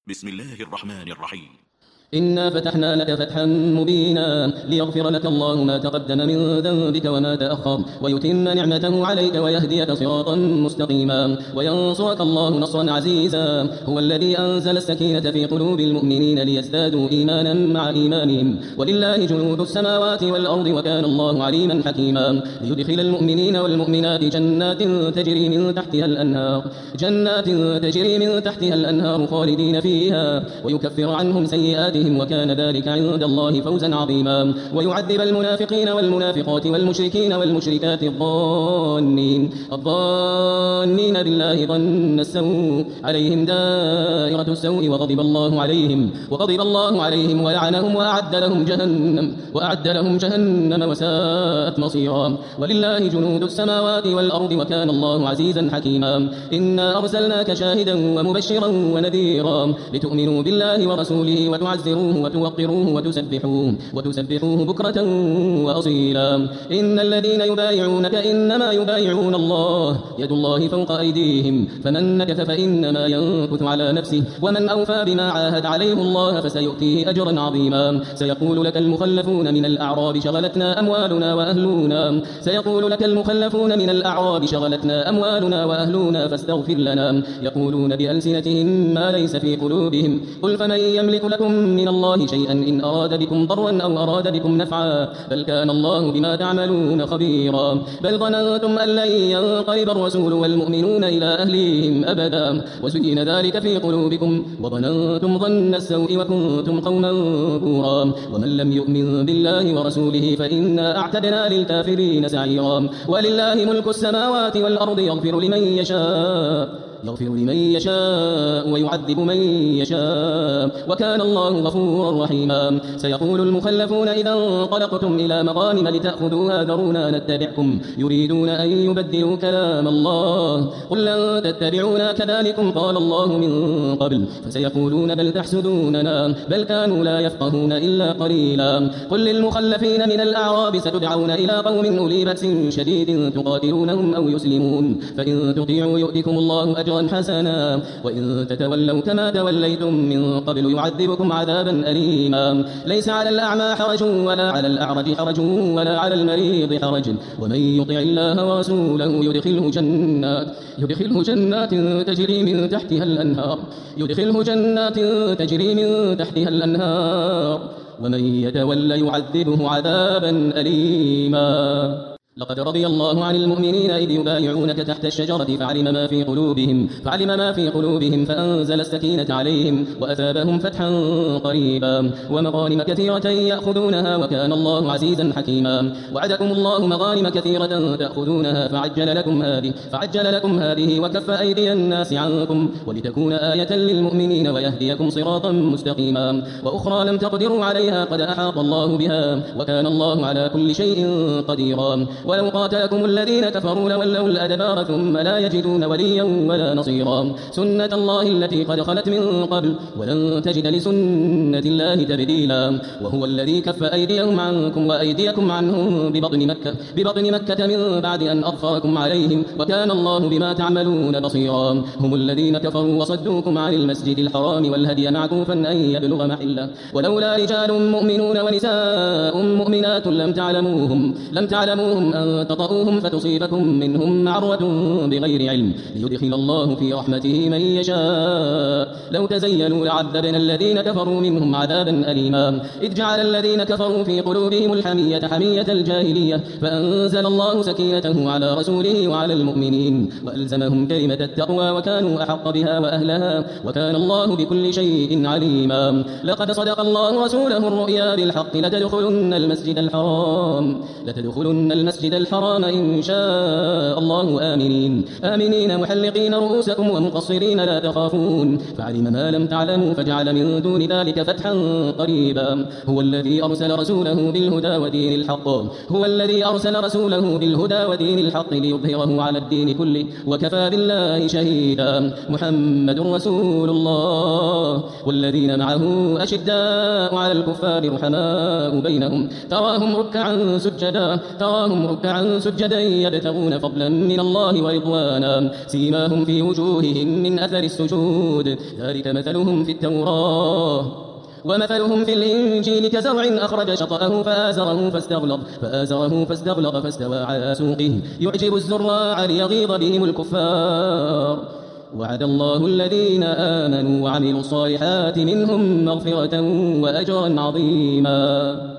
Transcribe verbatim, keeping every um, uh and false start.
بسم الله الرحمن الرحيم. إنا فتحنا لك فتحا مبينا ليغفر لك الله ما تقدم من ذنبك وما تأخر ويتم نعمته عليك ويهديك صراطا مستقيما وينصرك الله نصرا عزيزا. هو الذي أنزل السكينة في قلوب المؤمنين ليزدادوا إيمانا مع إيمانهم ولله جنود السماوات والأرض وكان الله عليما حكيما. ليدخل المؤمنين والمؤمنات جنات تجري من تحتها الأنهار جنات تجري من تحتها الأنهار خالدين فيها ويكفر عنهم سيئاتهم وكان ذلك عند الله فوزا عظيما. ويعذب المنافقين والمنافقات والمشركين والمشركات الظانين الظانين بالله ظن السوء عليهم دائرة السوء وغضب الله عليهم وغضب الله عليهم ولعنهم وأعد لهم جهنم وأعد لهم جهنم وساءت مصيرا. ولله جنود السماوات والأرض وكان الله عزيزا حكيما. إنا أرسلناك شاهدا ومبشرا ونذيرا لتؤمنوا بالله ورسوله وتعزروه وتوقروه وتسبحوه وتسبحوه بكرة وأصيلا. إن الذين يبايعونك إنما يبايعون الله يد الله فوق أيديهم فمن نكث فإنما ينكث على نفسه ومن أوفى بما عاهد عليه الله فسيؤتيه أجرا عظيما. سيقول لك المخلفون من الأعراب شغلتنا أموالنا وأهلنا سيقول لك المخلفون من الأعراب شغلتنا أموالنا وأهلنا فاستغفر لنا يقولون بألسنتهم ما ليس في قلوبهم قل فمن يملك لكم من الله شيئا إن أراد بكم ضرا أو أراد بكم نفعا بل كان الله بما تعملون خبيرا. بل ظننتم أن لن ينقلب الرسول والمؤمنون إلى أهليهم أبدا وزين ذلك في قلوبكم وظننتم ظن السوء وكنتم قوما بورا. ومن لم يؤمن بالله ورسوله فإنا أعتدنا للكافرين سعيرا. ولله ملك السماوات والأرض يغفر لمن يشاء يغفر لمن يشاء ويعذب من يشاء وكان الله غفورا رحيما. سيقول المخلفون إذا انطلقتم إلى مغانم لتأخذوها ذرونا نتبعكم يريدون أن يبدلوا كلام الله قل لن تتبعونا كذلكم قال الله من قبل فسيقولون بل تحسدوننا بل كانوا لا يفقهون إلا قليلا. قل للمخلفين من الأعراب ستدعون إلى قوم أولي بأس شديد تقاتلونهم أو يسلمون فإن تطيعوا يؤتكم الله أجرا حسنا وإن تتولوا كما توليتم من قبل يعذبكم عذابا أليما. ليس على الأعمى حرج ولا على الأعرج حرج ولا على المريض حرج ومن يطع الله ورسوله يدخله جنات يدخله جنات تجري من تحتها الأنهار يدخله جنات تجري من تحتها الأنهار ومن يتولى يعذبه عذابا أليما. لقد رضي الله عن المؤمنين إذ يبايعونك تحت الشجرة فعلم ما في قلوبهم فعلم ما في قلوبهم فأنزل السكينة عليهم وأثابهم فتحا قريبا ومغانم كثيرة يأخذونها وكان الله عزيزا حكيما. وعدكم الله مغانم كثيرة تأخذونها فعجل لكم هذه فعجل لكم هذه وكف أيدي الناس عنكم ولتكون آية للمؤمنين ويهديكم صراطا مستقيما. وأخرى لم تقدروا عليها قد أحاط الله بها وكان الله على كل شيء قديرا. ولو قاتلكم الذين كفروا لولوا الأدبار ثم لا يجدون وليا ولا نصيرا. سنة الله التي قد خلت من قبل ولن تجد لسنة الله تبديلا. وهو الذي كف أيديهم عنكم وأيديكم عنهم ببطن مكة ببطن مكة من بعد أن أظفركم عليهم وكان الله بما تعملون بصيرا. هم الذين كفروا وصدوكم عن المسجد الحرام والهدي معكوفا أن يبلغ محله ولولا رجال مؤمنون ونساء مؤمنات لم تعلموهم لم تعلموهم أن تطؤوهم فتصيبكم منهم معرة بغير علم ليدخل الله في رحمته من يشاء. لو تزيلوا لعذبنا الذين كفروا منهم عذابا أليما. إذ جعل الذين كفروا في قلوبهم الحمية حمية الجاهلية فأنزل الله سكينته على رسوله وعلى المؤمنين وألزمهم كلمة التقوى وكانوا أحق بها وأهلها وكان الله بكل شيء عليما. لقد صدق الله رسوله الرؤيا بالحق لتدخلن المسجد الحرام لتدخلن المسجد الحرام إن شاء الله آمنين آمنين محلقين رؤوسكم ومقصرين لا تخافون فعلم ما لم تعلموا فجعل من دون ذلك فتحا قريبا. هو الذي أرسل رسوله بالهدى ودين الحق هو الذي أرسل رسوله بالهدى ودين الحق ليظهره على الدين كله وكفى بالله شهيدا. محمد رسول الله والذين معه أشداء على الكفار رحماء بينهم تراهم ركعا سجدا تراهم ركعا سجدا يبتغون فضلا من الله ورضوانا سيماهم في وجوههم من أثر السجود ذلك مثلهم في التوراة ومثلهم في الإنجيل كزرع أخرج شطأه فآزره فاستغلظ فآزره فاستغلظ فاستوى على سوقه يعجب الزراع ليغيظ بهم الكفار وعد الله الذين آمنوا وعملوا الصالحات منهم مغفرة وأجرا عظيما